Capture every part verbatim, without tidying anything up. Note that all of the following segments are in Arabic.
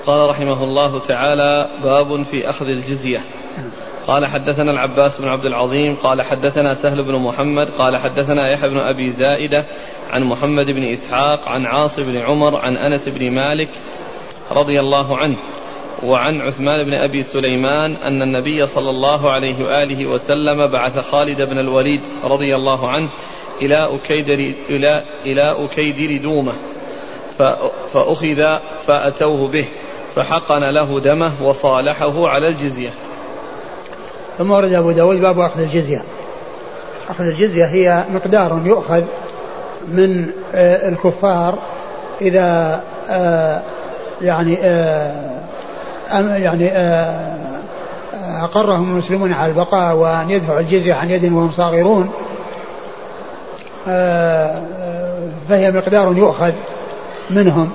قال رحمه الله تعالى: باب في أخذ الجزية. قال حدثنا العباس بن عبد العظيم قال حدثنا سهل بن محمد قال حدثنا يحيى بن أبي زائدة عن محمد بن إسحاق عن عاص بن عمر عن أنس بن مالك رضي الله عنه وعن عثمان بن أبي سليمان أن النبي صلى الله عليه وآله وسلم بعث خالد بن الوليد رضي الله عنه إلى أكيدر, إلى إلى أكيدر دومة فأخذ فأتوه به فحقن له دمه وصالحه على الجزية. ثم ورد أبو داود باب أخذ الجزية. أخذ الجزية هي مقدار يؤخذ من الكفار إذا يعني يعني أقرهم المسلمون على البقاء وأن يدفعوا الجزية عن يد وهم صاغرون، فهي مقدار يؤخذ منهم.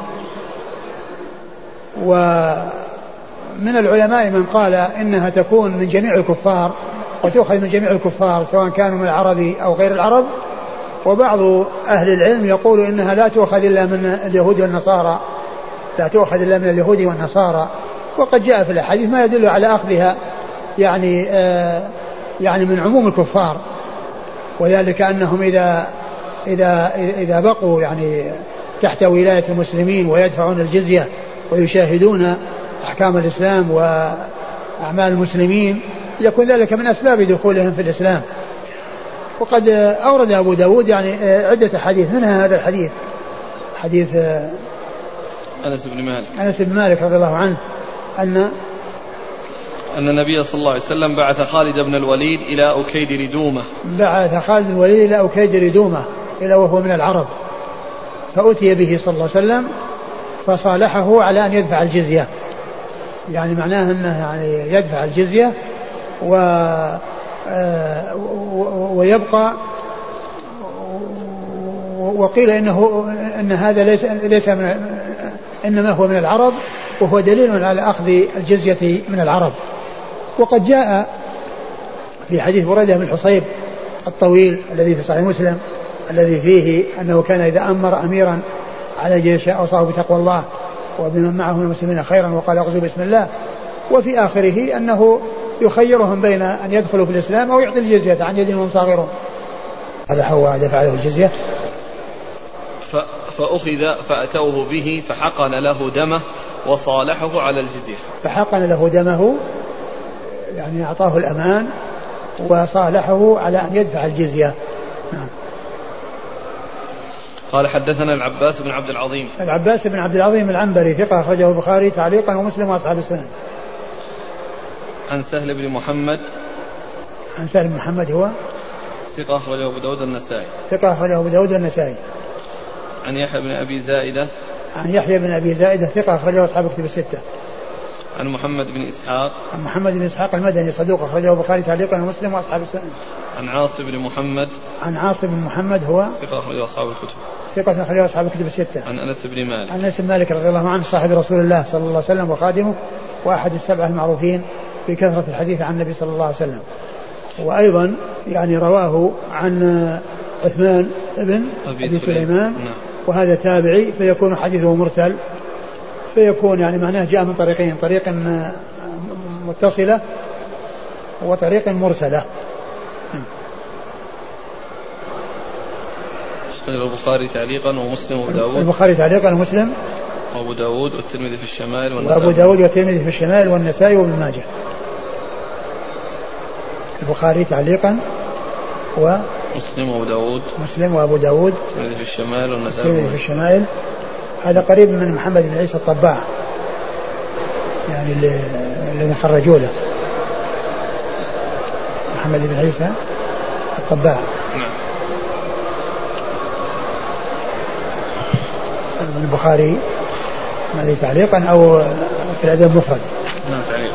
ومن العلماء من قال إنها تكون من جميع الكفار وتؤخذ من جميع الكفار سواء كانوا من العرب أو غير العرب، وبعض أهل العلم يقول إنها لا تؤخذ إلا من اليهود والنصارى، لا تؤخذ إلا من اليهود والنصارى. وقد جاء في الحديث ما يدل على أخذها يعني آه يعني من عموم الكفار، وذلك أنهم إذا إذا إذا بقوا يعني تحت ولاية المسلمين ويدفعون الجزية ويشاهدون أحكام الإسلام وأعمال المسلمين يكون ذلك من أسباب دخولهم في الإسلام. وقد أورد أبو داود يعني عدة حديث، منها هذا الحديث حديث أنس بن مالك أنس بن مالك رضي الله عنه أن أن النبي صلى الله عليه وسلم بعث خالد بن الوليد إلى أكيدر دومة بعث خالد بن الوليد إلى أكيدر دومة إلى وهو من العرب، فأتي به صلى الله عليه وسلم فصالحه على أن يدفع الجزية، يعني معناه أنه يعني يدفع الجزية و ويبقى. وقيل إنه إن هذا ليس ليس من إنما هو من العرب، وهو دليل على أخذ الجزية من العرب. وقد جاء في حديث بريدة بن الحصيب الطويل الذي في صحيح مسلم الذي فيه أنه كان إذا أمر أميرا على جيش أوصاه بتقوى الله وبمن معه من المسلمين خيرا وقال اغزوا بسم الله، وفي آخره أنه يخيرهم بين أن يدخلوا في الإسلام أو يعطي الجزية عن يد وهم صاغرون. هذا هو دفع له الجزية. فأخذ فأتوه به فحقن له دمه وصالحه على الجزية. فحقن له دمه يعني أعطاه الأمان وصالحه على أن يدفع الجزية. نعم. قال حدثنا العباس بن عبد العظيم العباس بن عبد العظيم العنبري ثقة أخرجه البخاري تعليقا ومسلم وأصحاب السنن. عن سهل بن محمد عن سهل بن محمد هو ثقة أخرجه أبو داود النسائي ثقة أخرجه أبو داود النسائي. عن يحيى بن أبي زائدة عن يحيى بن أبي زائدة ثقة أخرجه أصحاب الكتب الستة. عن محمد بن إسحاق عن محمد بن إسحاق المدني صدوق أخرجه البخاري تعليقا ومسلم وأصحاب السنن. عن عاصم بن محمد عن عاصم بن محمد هو ثقة أخرجه أصحاب الكتب ثقة أخرجه أصحاب الكتب الستة. عن أنس بن مالك عن أنس بن مالك رضي الله عنه صاحب رسول الله صلى الله عليه وسلم وخادمه وأحد السبعة المعروفين بكثرة الحديث عن النبي صلى الله عليه وسلم. وأيضا يعني رواه عن عثمان بن أبي, أبي سليمان نعم. وهذا تابعي فيكون حديثه مرسل، فيكون يعني معناه جاء من طريقين، طريق متصلة وطريق مرسلة. البخاري تعليقا ومسلم وابو داود البخاري تعليقا ومسلم وابو داود والترمذي في الشمال والنسائي وابو داود والترمذي في الشمال والنسائي وابن ماجه. البخاري تعليقا و مسلم وابو داود مسلم وابو داود الترمذي في الشمال والنسائي الترمذي في الشمال. هذا قريب من محمد بن عيسى الطباع يعني الذي خرجوا له محمد بن عيسى الطباع. نعم. البخاري ماذا تعليقا أو في الأدب المفرد؟ نعم تعليق.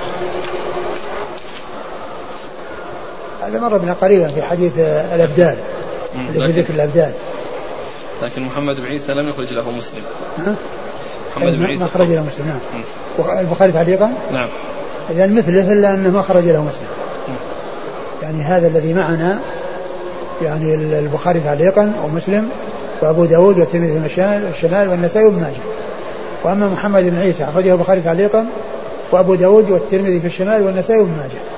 هذا مر بنا قريبا في حديث الأبدال في ذكر الأبدال. لكن محمد بن عيسى لم يخرج له مسلم. ها؟ محمد بن عيسى ما خرج له مسلم. نعم. البخاري تعليقا. نعم. إذا مثله إلا أنه ما خرج له مسلم. يعني هذا الذي معنا يعني البخاري تعليقا ومسلم وأبو داود والترمذي في الشمال والنسائي وابن ماجه. وأما محمد بن عيسى أخرجه البخاري تعليقا وأبو داود والترمذي في الشمال والنسائي وابن ماجه.